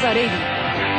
ザレイディ。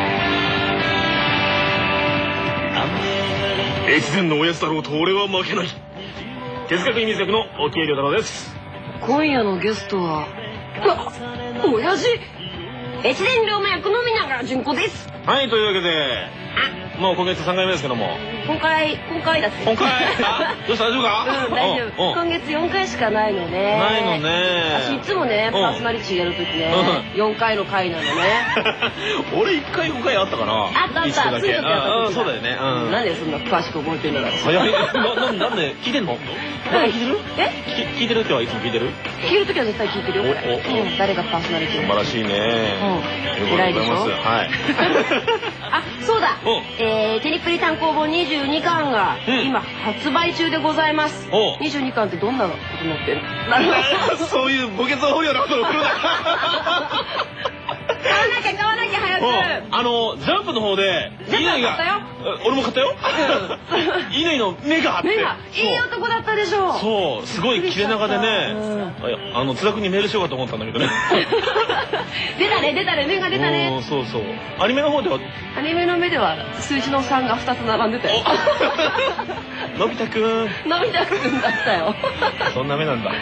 越前のおやつだろうと俺は負けない。哲学意味役の沖江亮太郎です。 今夜のゲストは親父越前龍馬役の皆川純子です。 はい、というわけでもう今月3回目ですけども、 今回だって。 どうした大丈夫か？ うん、大丈夫。今月4回しかないのね。 ないのね。 私いつもね、パーソナリティやるときね、4回の回なのね。 俺1回5回あったかな。 あった。 そうだよね。 なんでそんな詳しく覚えてんだろう。 早い。なんで聞いてんの？聞いてる？聞いてるってはいつも聞いてる？ 聞いるときは絶対聞いてるよ。誰がパーソナリティ？ 素晴らしいね。 偉いでしょ。 はい。 あ、そうだ。テニプリ単行本22巻が今発売中でございます。22巻ってどんなことになってるの？ そういう墓穴掘るようなことを送るな。 買わなきゃ早く。 ジャンプの方で乾が、俺も買ったよ。乾の目があって、いい男だったでしょ。 そう、すごい切れ長でね、津田君にメールしようかと思ったんだけどね。 出たね、目が出たね。 そう。アニメの方では？アニメの目では数字の3が2つ並んでたよ。 のび太くんだったよ。 そんな目なんだ。 はい、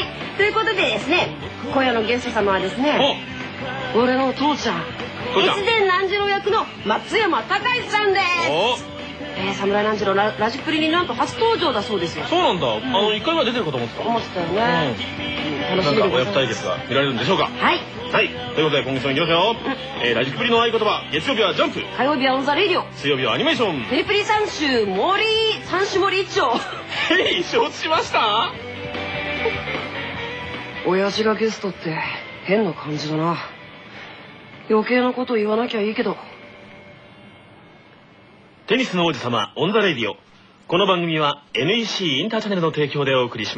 ということでですね、今夜のゲスト様はですね、俺の父ちゃん、越前南次郎役の松山隆さんです。侍南次郎ラジプリになんと初登場だそうですよ。 そうなんだ。1回は出てるかと思ってたよね。 楽しみです。 親子対決が見られるんでしょうか。 はい。 ということで今月もいきますよ。ラジプリの合言葉、月曜日はジャンプ、 火曜日はオンザレイディオ、 水曜日はアニメーション、 テレプリ三種森一丁。 承知しました。 親父がゲストって変な感じだな。余計なこと言わなきゃいいけど。 テニスの王子様オンザレイディオ。この番組は NEC インターチャネルの提供でお送りします。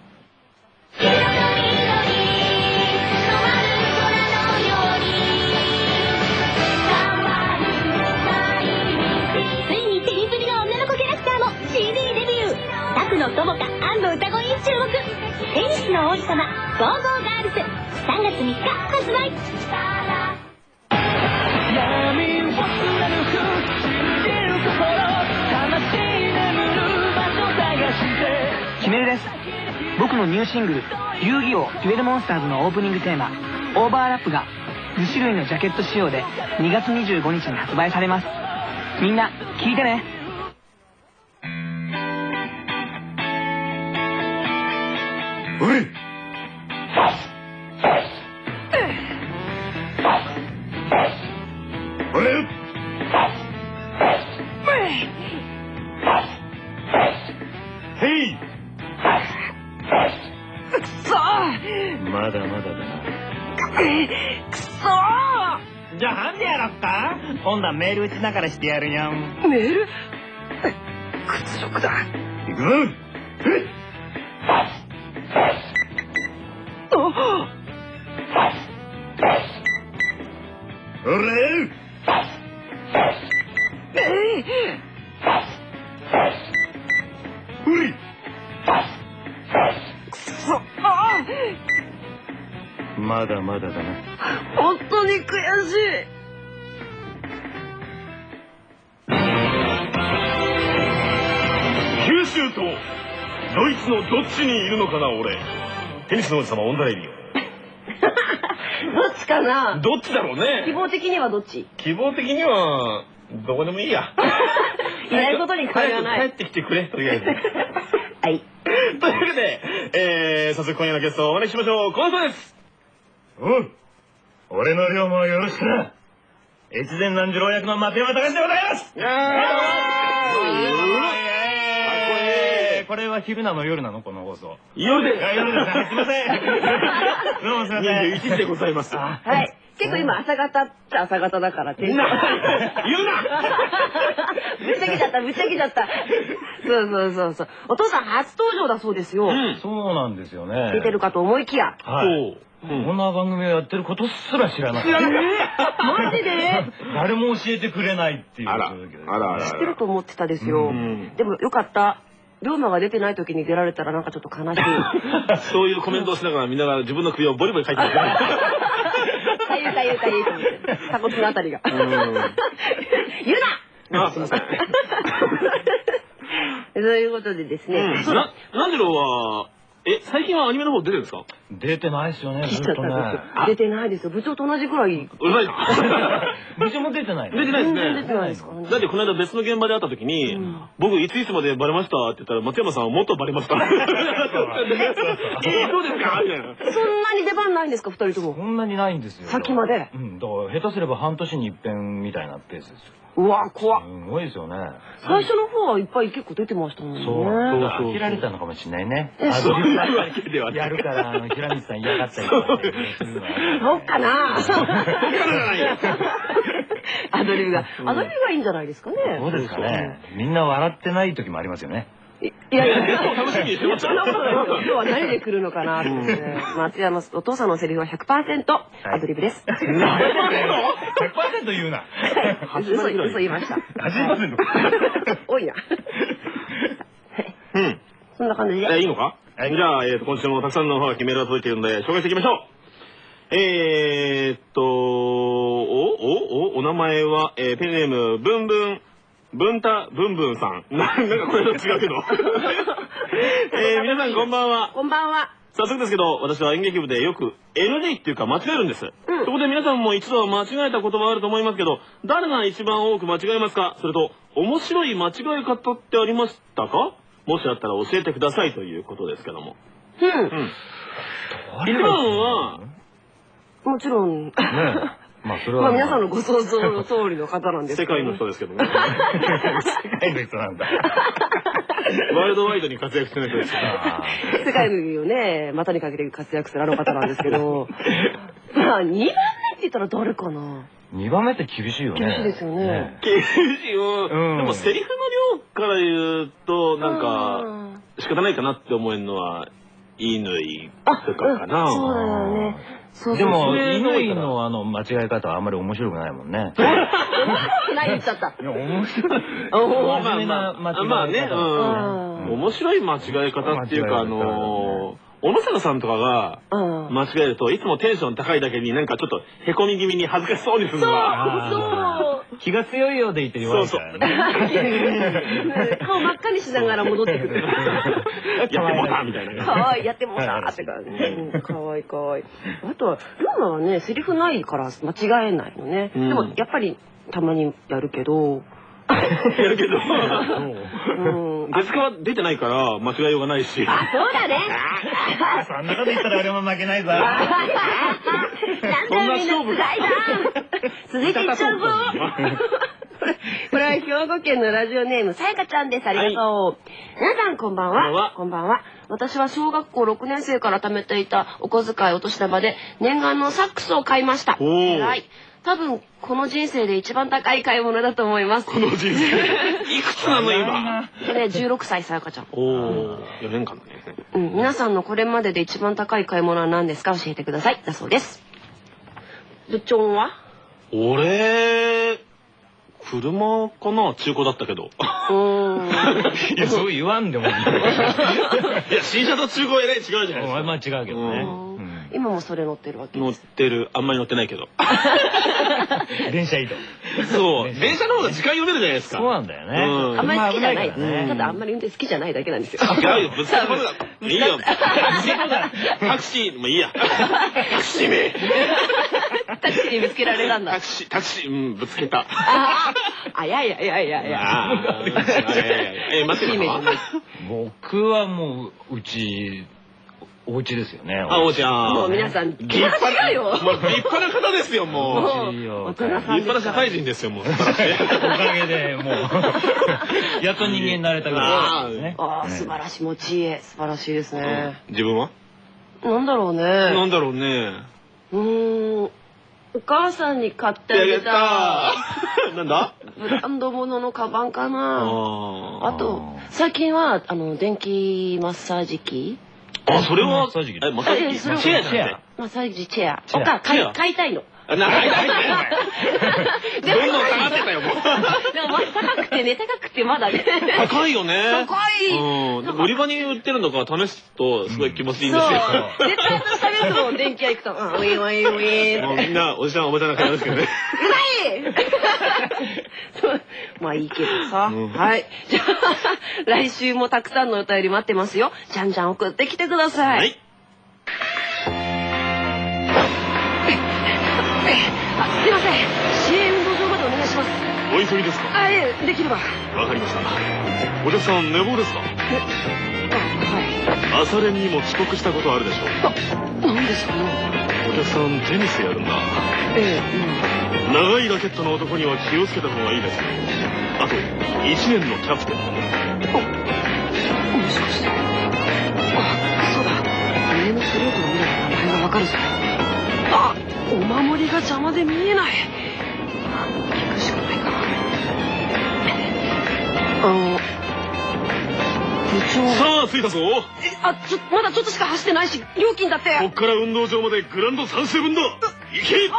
ついにテニプリの女の子キャラクターも CD デビュー。タクの友果&歌声に注目。テニスの王子様ゴーゴーガールズ3月3日発売。 キメルです。僕のニューシングル「遊戯王デュエルモンスターズ」のオープニングテーマ「オーバーラップ」が2種類のジャケット仕様で2月25日に発売されます。みんな聴いてね。 おい、まだまだだな。 くそー。 じゃあなんでやろっか。今度はメール打ちながらしてやるよ。 メール？屈辱だ。 行くぞ。まだまだだな。 本当に悔しい。 九州とドイツのどっちにいるのかな俺。テニスの王子様オンザレイディオ。 どっちかな。 どっちだろうね。 希望的にはどっち？ 希望的にはどこでもいいや。 いないことに変わりはない。 帰ってきてくれとりあえず。 はい。 というわけで、早速今夜のゲストをお招きしましょう。この人です。 俺の龍馬をよろしくな。越前南次郎役の松山隆でございます。これは昼なの夜なのこの放送？ 夜です。 夜です。すいません。どうもすいません。 21時でございます。 はい。結構今朝方っちゃ朝方だからって。言うな。ぶっちゃけちゃった。そう。お父さん初登場だそうですよ。 そうなんですよね。 出てるかと思いきや。 はい。こんな番組をやってることすら知らなかった。 マジで？ 誰も教えてくれないっていう。 あら。 知ってると思ってたですよ。でもよかった。龍馬が出てない時に出られたらなんかちょっと悲しい。 そういうコメントをしながらみんなが自分の首をボリボリ書いてる。 鎖骨のあたりが。言うな。そういうことでですね。 南次郎は、最近はアニメの方出てるんですか？ 出てないですよね、ずっとね。 出てないですよ。部長と同じくらい。 うまいな。 部長も出てない。 出てないですね。 出てないですか？ だってこの間別の現場で会った時に、僕いついつまでバレましたって言ったら、松山さんはもっとバレました。どうですかみたいな。 そんなに出番ないんですか、二人とも。 そんなにないんですよ。 先まで。 うん、だから下手すれば半年に一遍みたいなペースですよ。 うわ、怖っ。 すごいですよね。 最初の方はいっぱい結構出てましたもんね。 そう。飽きられたのかもしれないね。 そういうわけではやるから、平水さん嫌がったりとか。 そうかな。アドリブがいいんじゃないですかね。 そうですかね。みんな笑ってない時もありますよね。 いや、楽しみにしてました。今日は何で来るのかなって。松山お父さんのセリフは 100% アドリブです。 100% 言うな。 嘘言いました。 80%。 多いな。そんな感じで。 いいのか？じゃあ、今週もたくさんのメールが届いているので、紹介していきましょう。お名前は、ペンネーム、ブンブンさん。なんかこれと違うけど。皆さんこんばんは。 こんばんは。 早速ですけど、私は演劇部でよく NG っていうか間違えるんです。そこで皆さんも一度は間違えた言葉あると思いますけど、誰が一番多く間違えますか？それと、面白い間違え方ってありましたか？もしあったら教えてくださいということですけども。一番は、 もちろん。 まあそれは皆さんのご想像の通りの方なんです世界の人ですけどね。 世界の人なんだ。 ワールドワイドに活躍してる人ですから。 世界をね、股にかけて活躍するあの方なんですけど、まあ2番目って言ったら誰かな。 2番目って厳しいよね。 厳しいですよね。 厳しいよ。でもセリフの量から言うと、なんか、仕方ないかなって思えるのは、乾とかかな。 そうだよね。 でも、乾の間違え方はあんまり面白くないもんね。 何言っちゃった。 いや、面白い。 まあね、面白い間違え方っていうか、小野坂さんとかが間違えるといつもテンション高いだけになんかちょっとへこみ気味に恥ずかしそうにするのが気が強いようでいて弱いからね。 顔真っ赤にしながら戻ってくる。 やってもうたみたいな。 かわいい、やってもうたって感じ。かわいいかわいい。あとはルーマはねセリフないから間違えないのね。でもやっぱりたまにやるけど。 やるけど。あそこは出てないから間違えようがないし。 あ、そうだね。 そんなこと言ったら俺も負けないぞ。 そんな勝負だ。続いていっちゃうぞ。これは兵庫県のラジオネームさやかちゃんです。ありがとう。皆さんこんばんは。こんばんは。私は小学校6年生から貯めていたお小遣いお年玉で念願のサックスを買いました。はい。多分この人生で一番高い買い物だと思います。 この人生。いくつなの今。 16歳さやかちゃん。 4年間だね。 皆さんのこれまでで一番高い買い物は何ですか？教えてください。だそうです。部長は？ 俺車かな、中古だったけど。いや、そう言わんでもいい。いや、 新車と中古はえらい違うじゃないですか。 まあ違うけどね。 今もそれ乗ってるわけです。 乗ってる。あんまり乗ってないけど。 電車移動。 そう。電車の方が時間読めるじゃないですか。 そうなんだよね。 あんまり好きじゃない。ただあんまり運転好きじゃないだけなんですよ。 違うよ。ぶつかることだ。いいよ。タクシーもいいや。タクシーめ。 タクシーにぶつけられたんだ。 タクシー、ぶつけた。 いや。 待ってよ。 僕はもう、お家ですよね。 お家。 もう皆さん、立派な方ですよ、もう。 大人さん。立派な社会人ですよ、もう。おかげで、もう、やっと人間になれたぐらいですね。 素晴らしい、もう知恵、素晴らしいですね。 自分は？ なんだろうね。お母さんに買ってあげた。 なんだ？ ブランド物のカバンかな。あと、最近は、電気マッサージ機。 それは、マッサージ機？ マッサージチェア。買いたいの。 どんどん下がってたよ、もう。 でも高くてね、高くてまだね。 高いよね。 高い。 売り場に売ってるのか試すとすごい気持ちいいんですよ。 絶対私食べると電気屋行くと、ウィンウィンウィン。 もうみんなおじさんおばちゃんな感じですけどね。 うまい。まあいいけどさ。はい。じゃあ、来週もたくさんのお便り待ってますよ。じゃんじゃん送ってきてください。はい。すいません。市営運動場までお願いします。 お急ぎですか？ あ、ええ、できれば。 わかりました。お客さん寝坊ですか？ はい。 朝練にも遅刻したことあるでしょう。 なんですかね。 お客さんテニスやるんだ。 ええ、 長いラケットの男には気をつけた方がいいですよ。あと1年のキャプテン。 もしかして。あ、そうだ。上のストレートを見れば名前がわかるぞ。あ、お守りが邪魔で見えない。聞くしかないか。部長。 さあ着いたぞ。 まだちょっとしか走ってないし、料金だって。 こっから運動場までグラウンド3周分だ。行け。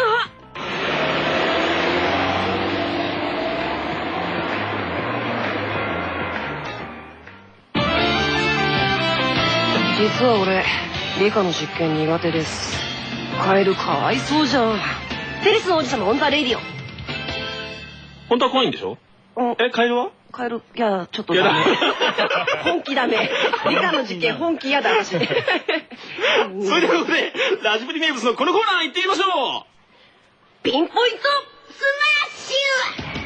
実は俺、理科の実験苦手です。カエルかわいそうじゃん。テニスの王子様オンザレディオ。 本当は怖いんでしょ？カエルは？ カエル、いや、ちょっとダメ。本気ダメ。理科の実験本気やだ、私。 それということで、ラジプリ名物のこのコーナー行ってみましょう。 ピンポイントスマッ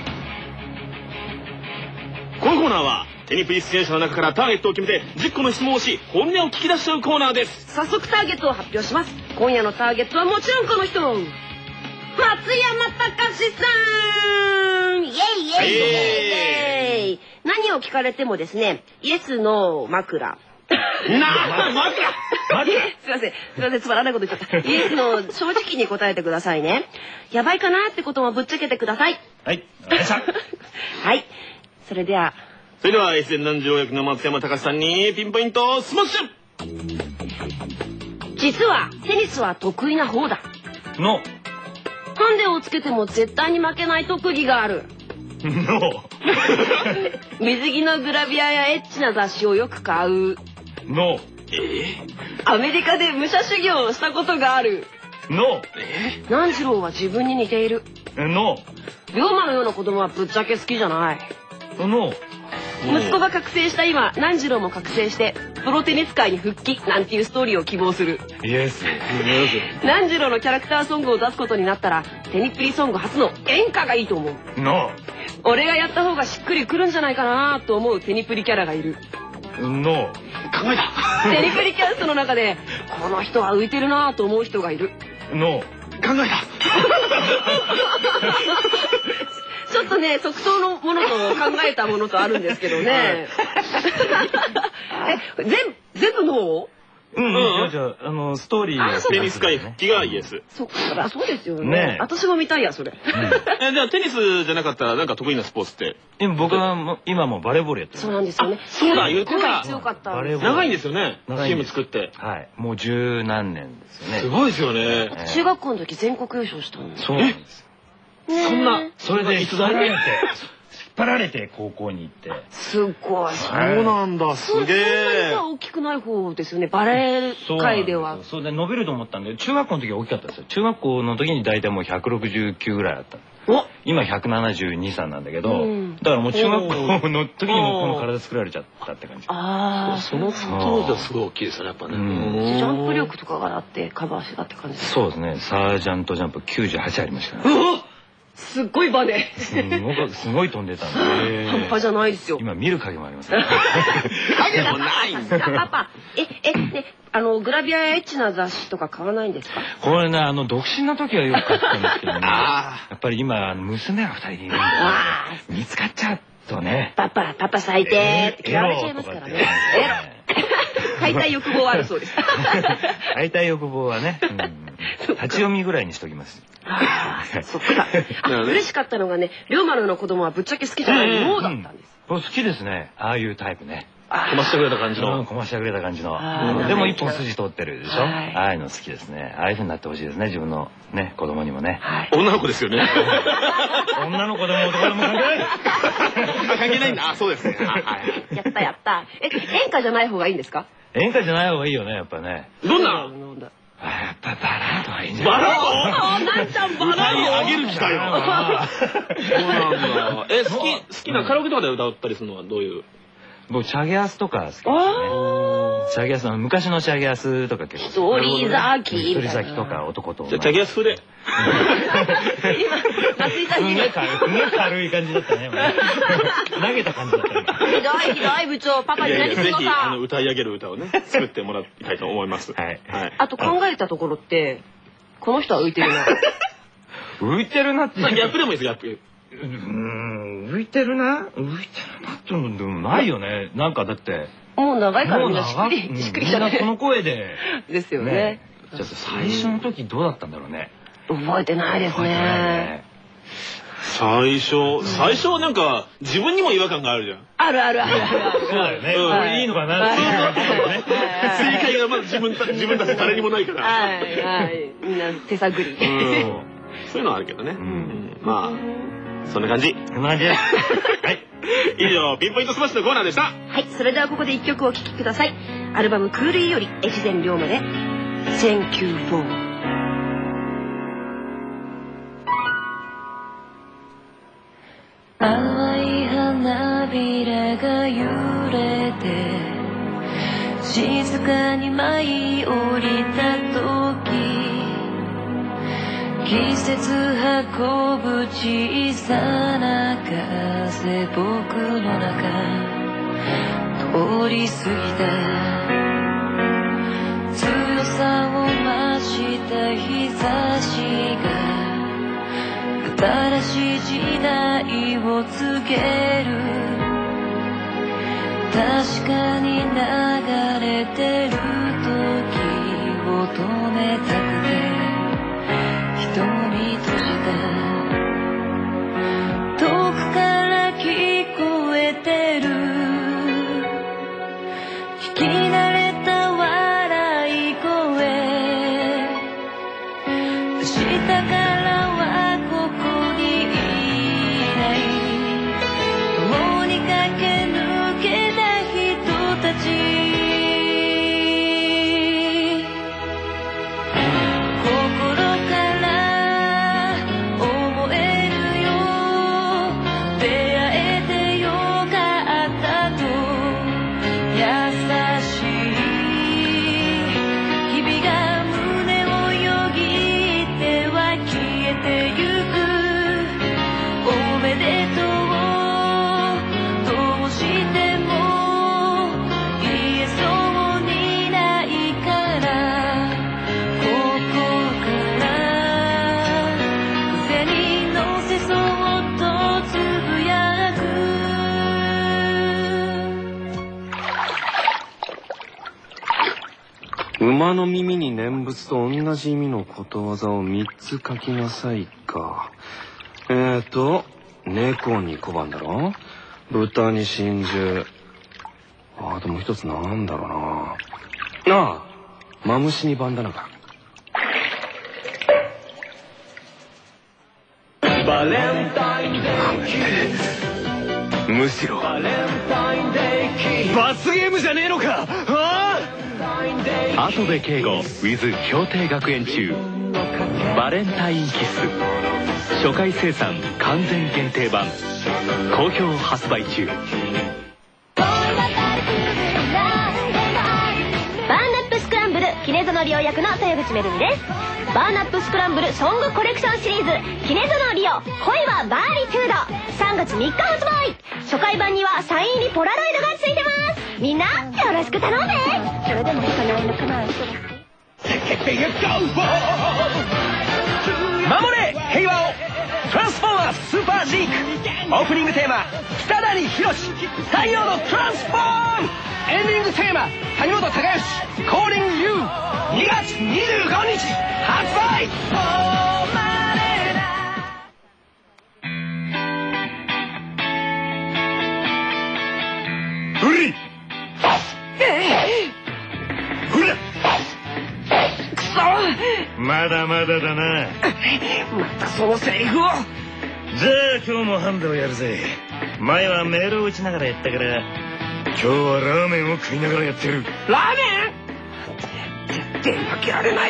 シュ。 このコーナーはテニプリ出演者の中からターゲットを決めて10個の質問をし、本音を聞き出しちゃうコーナーです。 早速ターゲットを発表します。今夜のターゲットはもちろんこの人、松山隆さん。イエイイエイイエイ。何を聞かれてもですね、イエスの枕。 枕すいません、つまらないこと言っちゃった。イエスの正直に答えてくださいね。やばいかなってこともぶっちゃけてください。 はい、わかりました。 はい、それでは越前南條役の松山隆さんにピンポイントスマッシュ。 実はテニスは得意な方だ。 のハンデをつけても絶対に負けない特技がある。 の水着のグラビアやエッチな雑誌をよく買う。 のアメリカで武者修行をしたことがある。 の南次郎は自分に似ている。 の龍馬のような子供はぶっちゃけ好きじゃない。 の息子が覚醒した今、南次郎も覚醒してプロテニス界に復帰なんていうストーリーを希望する。 イエス。 南次郎のキャラクターソングを出すことになったらテニプリソング初の演歌がいいと思う。 の俺がやった方がしっくりくるんじゃないかなと思うテニプリキャラがいる。 の考えた。 テニプリキャストの中でこの人は浮いてるなと思う人がいる。 の考えた。 ちょっとね、即答のものと考えたものとあるんですけどね。全部の？ じゃあストーリーのテニス界復帰がイエス。 そうですよね。私も見たいやそれ。 じゃあテニスじゃなかったらなんか得意なスポーツって？ 僕は今もバレーボールやってる。 そうなんですよね。 そうだ、言ってた。 強かった。 長いんですよね。チーム作って。 はい。もう十何年ですよね。 すごいですよね。 中学校の時全国優勝したんです。 そうなんです。 そんな、 それで引っ張られて高校に行って。 すごい。 そうなんだ、すげえ。 そんなに大きくない方ですよね、バレー界では。 そうで伸びると思ったんで、中学校の時は大きかったですよ。中学校の時に大体もう169ぐらいあった。今172、3なんだけど、だからもう中学校の時にもこの体作られちゃったって感じ。 ああ、その当時はすごい大きいですよね、やっぱね。 ジャンプ力とかがあってカバーしてたって感じですか？ そうですね。サージャントジャンプ98ありましたね。 すっごいバネ。 すごい飛んでたんで。 半端じゃないですよ。 今見る影もあります。 影もないんだ。 パパ、ね、グラビアやエッチな雑誌とか買わないんですか？ これね、独身の時はよく買ったんですけどね。やっぱり今娘が2人いるんで、見つかっちゃうとね。 パパ最低って嫌われちゃいますからね。買いたい欲望はあるそうです。 買いたい欲望はね、立ち読みぐらいにしときます。 そっか。嬉しかったのがね、龍馬のような子供はぶっちゃけ好きじゃないのだったんです。 好きですね。ああいうタイプね。 かましてくれた感じの。 かましてくれた感じの。でも一本筋通ってるでしょ。ああいうの好きですね。ああいう風になってほしいですね、自分のね、子供にもね。 女の子ですよね。 女の子でも男でも関係ない。 関係ないんだ。あ、そうですね。 やったやった。演歌じゃない方がいいんですか？ 演歌じゃない方がいいよね、やっぱね。 どんな？ やっぱバラードがいいんじゃない？ バラード？ なんちゃんバラード？ 歌い上げる気かよ。そうなんだ。好きなカラオケとかで歌ったりするのはどういう？ 僕チャゲアスとか好きですね。チャゲアスの昔のチャゲアスとか結構。 一人咲き。 一人咲きとか男と。 じゃチャゲアス風で。 すんげえ軽い感じだったね。投げた感じだったね。 ひどい部長、パパに何するのぜひさ。 歌い上げる歌をね作ってもらいたいと思います。はい。 あと考えたところってこの人は浮いてるな。 浮いてるなって。 ギャップでもいいです、ギャップ。 浮いてるなってのでもないよね。なんかだってもう長いからみんなしっくりみんなこの声でですよね。 じゃあ最初の時どうだったんだろうね。 覚えてないですね。 最初なんか自分にも違和感があるじゃん。 ある。 そうだよね。これいいのかなって。 正解がまだ自分たち誰にもないから。 はいみんな手探り。 そういうのはあるけどね。まあそんな感じ。 はい。 以上ピンポイントスマッシュのコーナーでした。 はい、それではここで一曲お聴きください。アルバムクールイより越前龍馬で Thank You For。 淡い花びらが揺れて静かに舞い降りた時季節運ぶ小さな風僕の中通り過ぎた強さを増した日差しが新しい時代を告げる確かに流れてる時を止めたくて瞳閉じた遠くから聞こえてる聞き慣れた笑い声明日からはここにいない共に駆け抜けた人たち馬の耳に念仏と同じ意味のことわざを3つ書きなさいか。猫に小判だろ、豚に真珠、あともう一つなんだろうな。マムシにバンダナか。バレンタインデーむしろ罰ゲームじゃねえのか。 跡部圭吾 with 協定学園中バレンタインキス初回生産完全限定版好評発売中。 バーナップスクランブルキネゾノリオ役の豊口めぐみです。バーナップスクランブルソングコレクションシリーズキネゾノリオ恋はバーリトゥード3月3日発売。初回版にはサイン入りポラロイドがついてます。みんなよろしく頼んで。それでもいかないのかな。 守れ平和をトランスフォーマースーパージークオープニングテーマ北谷宏太陽のトランスフォームエンディングテーマ谷本隆義コーリングユー2月25日発売。うりくそ、 まだまだだな。 またそのセリフを。 じゃあ今日もハンデをやるぜ。前はメールを打ちながらやったから、今日はラーメンを食いながらやってる。 ラーメン絶対負けられない。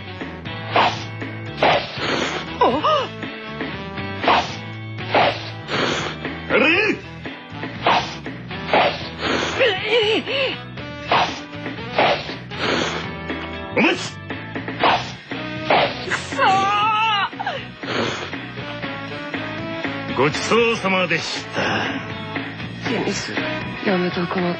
あれお待ち。 くそー、 ごちそうさまでした。 テニスやめたくなった。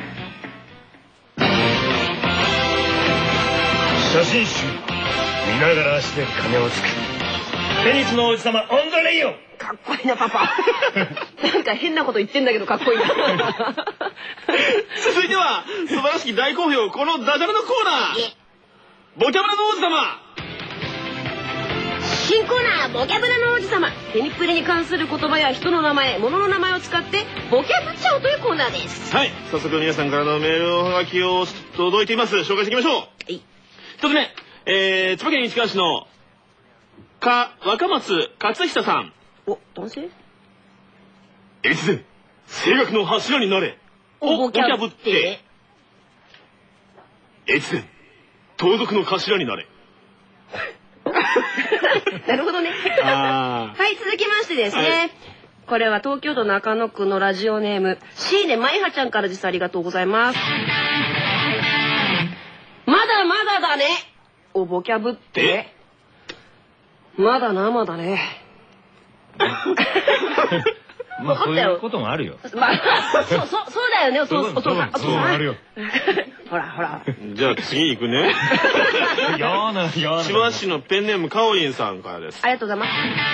写真集見ながら足で金をつく。テニスの王子様オンザレイよ。 かっこいいなパパ。なんか変なこと言ってんだけどかっこいいな。 続いては素晴らしき大好評、このダジャレのコーナー、ボキャブラの王子様。 新コーナー、ボキャブラの王子様。テニプレに関する言葉や人の名前、物の名前を使ってボキャブっちゃおうというコーナーです。 はい、早速皆さんからのメールおはがきを届いています。紹介していきましょう。一つ目、千葉県市川市の若松勝久さん。 お、男性？ 越前、声楽の柱になれ。 ボキャブって。 越前、盗賊の頭になれ。 なるほどね。はい、続きましてですね。はい、これは東京都中野区のラジオネーム、シーネマイハちゃんからです。ありがとうございます。まだまだだね。お、ボキャブって。まだ生だね。 まあそういうこともあるよ。 まあそうだよね、お父さん。 そうあるよ。 ほらほら。 じゃあ次行くね。千葉市のペンネームかおりんさんからです。 ありがとうございます。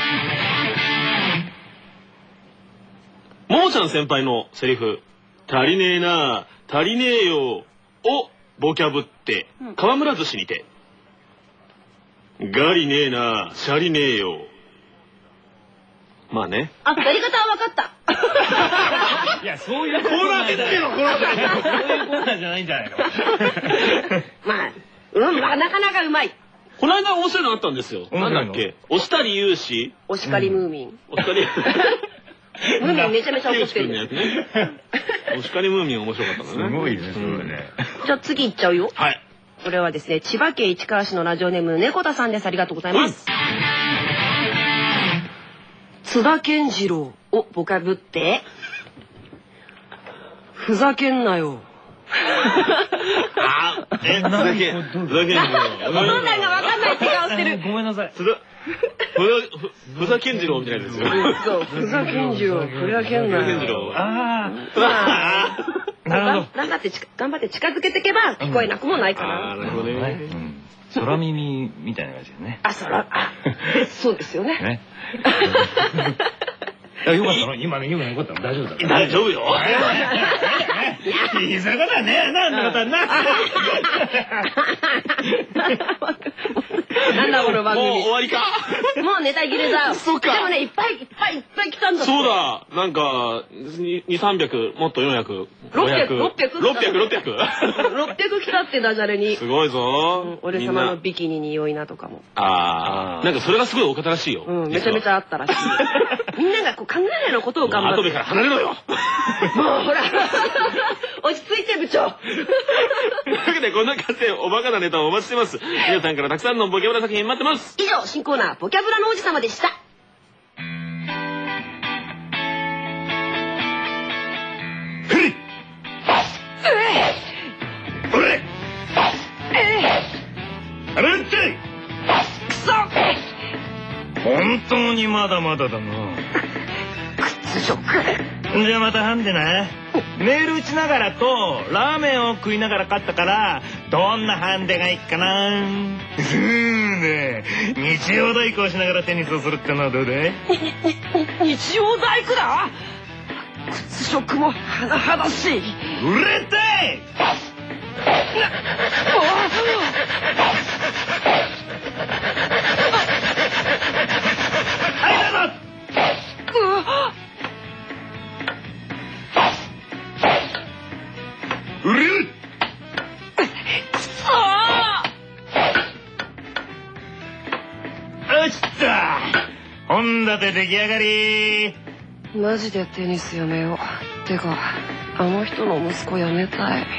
ももちゃん先輩のセリフ、足りねえな足りねえよをボキャブって河村寿司にて、ガリねえなシャリねえよ。まあね。 あ、やり方は分かった。 いや、そういうコーナーじゃないの。そういうコーナーじゃないんじゃないの。 まあ、なかなかうまい。 この間面白いのあったんですよ。なんだっけ。押したり勇士。 お叱りムーミン。 お叱り。 ムーミンめちゃめちゃ怒ってる。 お叱りムーミン面白かったのね。 すごいね、それね。 じゃあ次行っちゃうよ。 はい。 これはですね、千葉県市川市のラジオネーム猫田さんです。ありがとうございます。津田健次郎をボキャブって、ふざけんなよ。 ふざけんなよ。 お父さんが分かんないって顔してる。 ごめんなさい。 ふざけんじろうみたいなやつですよ。 そう、ふざけんじろう、ふざけんなよ。 ああ。なるほど。 頑張って近づけていけば聞こえなくもないかな。 なるほどね。 空耳みたいな感じですね。 そうですよね。 ね。よかったの？今のよかったの？大丈夫だ。 大丈夫よ。 いいそういうことはねえな、なんてことはな。 なんだこの番組。 もう終わりか。 もうネタ切れだ。 そうか。 でもね、いっぱい来たんだ。 そうだ。なんか2、300、もっと400、 600 600 来たってダジャレに。 すごいぞ。 俺様のビキニに良いなとかも。 なんかそれがすごい多かったらしいよ。 めちゃめちゃあったらしい。みんながこう考えないのことを頑張って。 後でから離れろよ。もうほら。落ち着いて部長。 というわけでこんな感じでおバカなネタをお待ちしてます。皆さんからたくさんのボキャブラ作品待ってます。 以上、新コーナーボキャブラの王子様でした。 本当にまだまだだな。 屈辱。 じゃあまたハンデな。メール打ちながらとラーメンを食いながら勝ったから、どんなハンデがいいかな。ね、日曜大工をしながらテニスをするってのはどうだい？ 日曜大工だ。屈辱も甚だしい。 売れたい。 献立出来上がり。 マジでテニスやめよう。てかあの人の息子やめたい。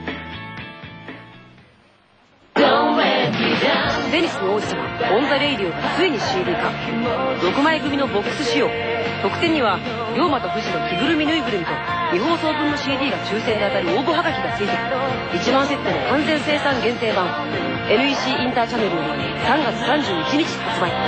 テニスの王子様オン・ザ・レイディオがついに CD 化。6枚組のボックス仕様。特典には龍馬と富士の着ぐるみぬいぐるみと2放送分の CD が抽選で当たる応募はがきがついて1万セットの完全生産限定版 NEC インターチャネルより3月31日発売。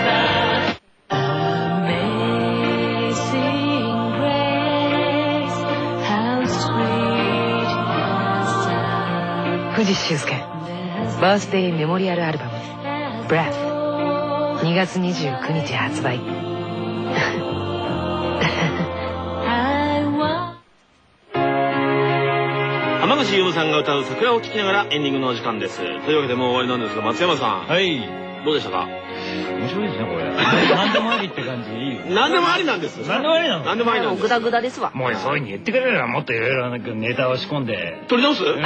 藤修介バースデーメモリアルアルバム「Breath」2月29日発売。 浜口優さんが歌う桜を聴きながらエンディングのお時間です。というわけでもう終わりなんですが、松山さん、はい、どうでしたか？ 面白いですねこれ。何でもありって感じでいいよ。 何でもありなんです。 何でもありなの。 何でもありなんです。 グダグダですわ。 もうそういうふうに言ってくれればもっといろいろネタを仕込んで。 取り直す？もういいよ。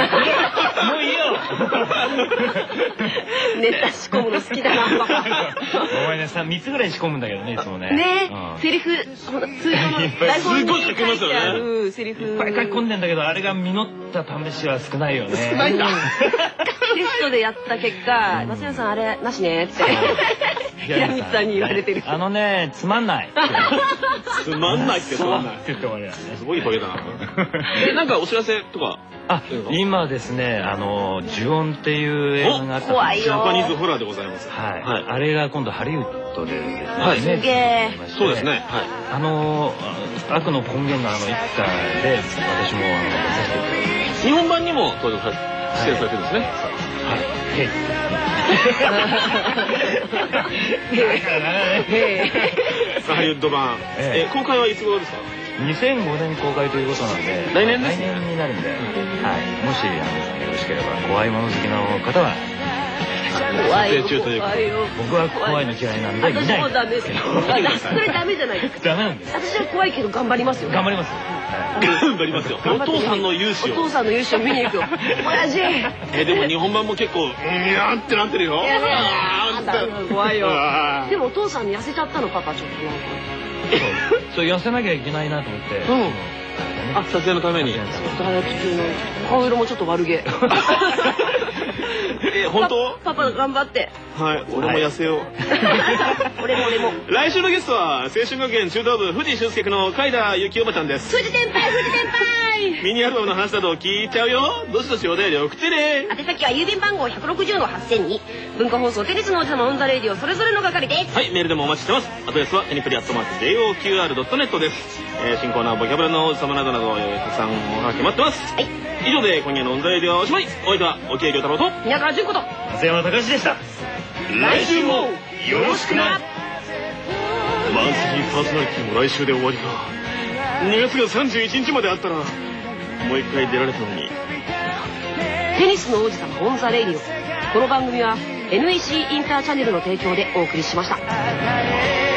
ネタ仕込むの好きだな。 お前ね3つぐらい仕込むんだけどねいつもね。 ね、セリフ通常の台本に書いてあるセリフいっぱい書き込んでんだけどあれが実った試しは少ないよね。 少ないんだ。 テストでやった結果、松山さんあれなしねって平光さんに言われてる。 つまんない。 つまんないってそんな。 って言って終わりだね。 すごいトゲだな。なんかお知らせとか。 今ですね呪音っていう映画があったんです。 ジャパニーズホラーでございます。 はい。あれが今度ハリウッドでですね。 すげえ。 そうですね。 悪の根源が一家で私も出させていただいて。 日本版にも登場されてるんですね。 はい。 ハリウッド版。公開はいつ頃ですか ？2005年公開ということなんで、 来年です。 来年になるんで、もしよろしければ怖いもの好きの方は怖いよ。 僕は怖いの嫌いなんで見ない。 私もダメです。それダメじゃないですか。 ダメなんです。 私は怖いけど頑張りますよ。 頑張ります。 頑張りますよ。お父さんの勇姿を。 お父さんの勇姿を見に行くよ。親父。 でも日本版も結構やーってなってるよ。 怖いよ。でもお父さん痩せちゃったのパパちょっとなんか。 そう痩せなきゃいけないなと思って。 撮影のために。 顔色もちょっと悪げ。 本当？ パパ頑張って。 はい、俺も痩せよう。 俺も。 来週のゲストは青春学園中等部藤俊介君の海田由紀おばちゃんです。 藤先輩。 ミニアルバムの話など聞いちゃうよ。どしどしお便り送ってね。 宛先は郵便番号160-8000に文化放送テニスの王子様オンザレイディオそれぞれの係です。 はい、メールでもお待ちしてます。アドレスはテニプリ@JOQR.net です。新コーナーボキャブラの王子様などたくさんおはがき待ってます。はい。以上で今夜のオンザレイディオはおしまい。お相手は沖江亮太郎と宮川純子と松山隆でした。 来週もよろしくな。マンスリーパーソナリティも来週で終わりか。2月が31日まであったらもう一回出られたのに。 テニスの王子様オンザレイディオ。この番組は NEC インターチャネルの提供でお送りしました。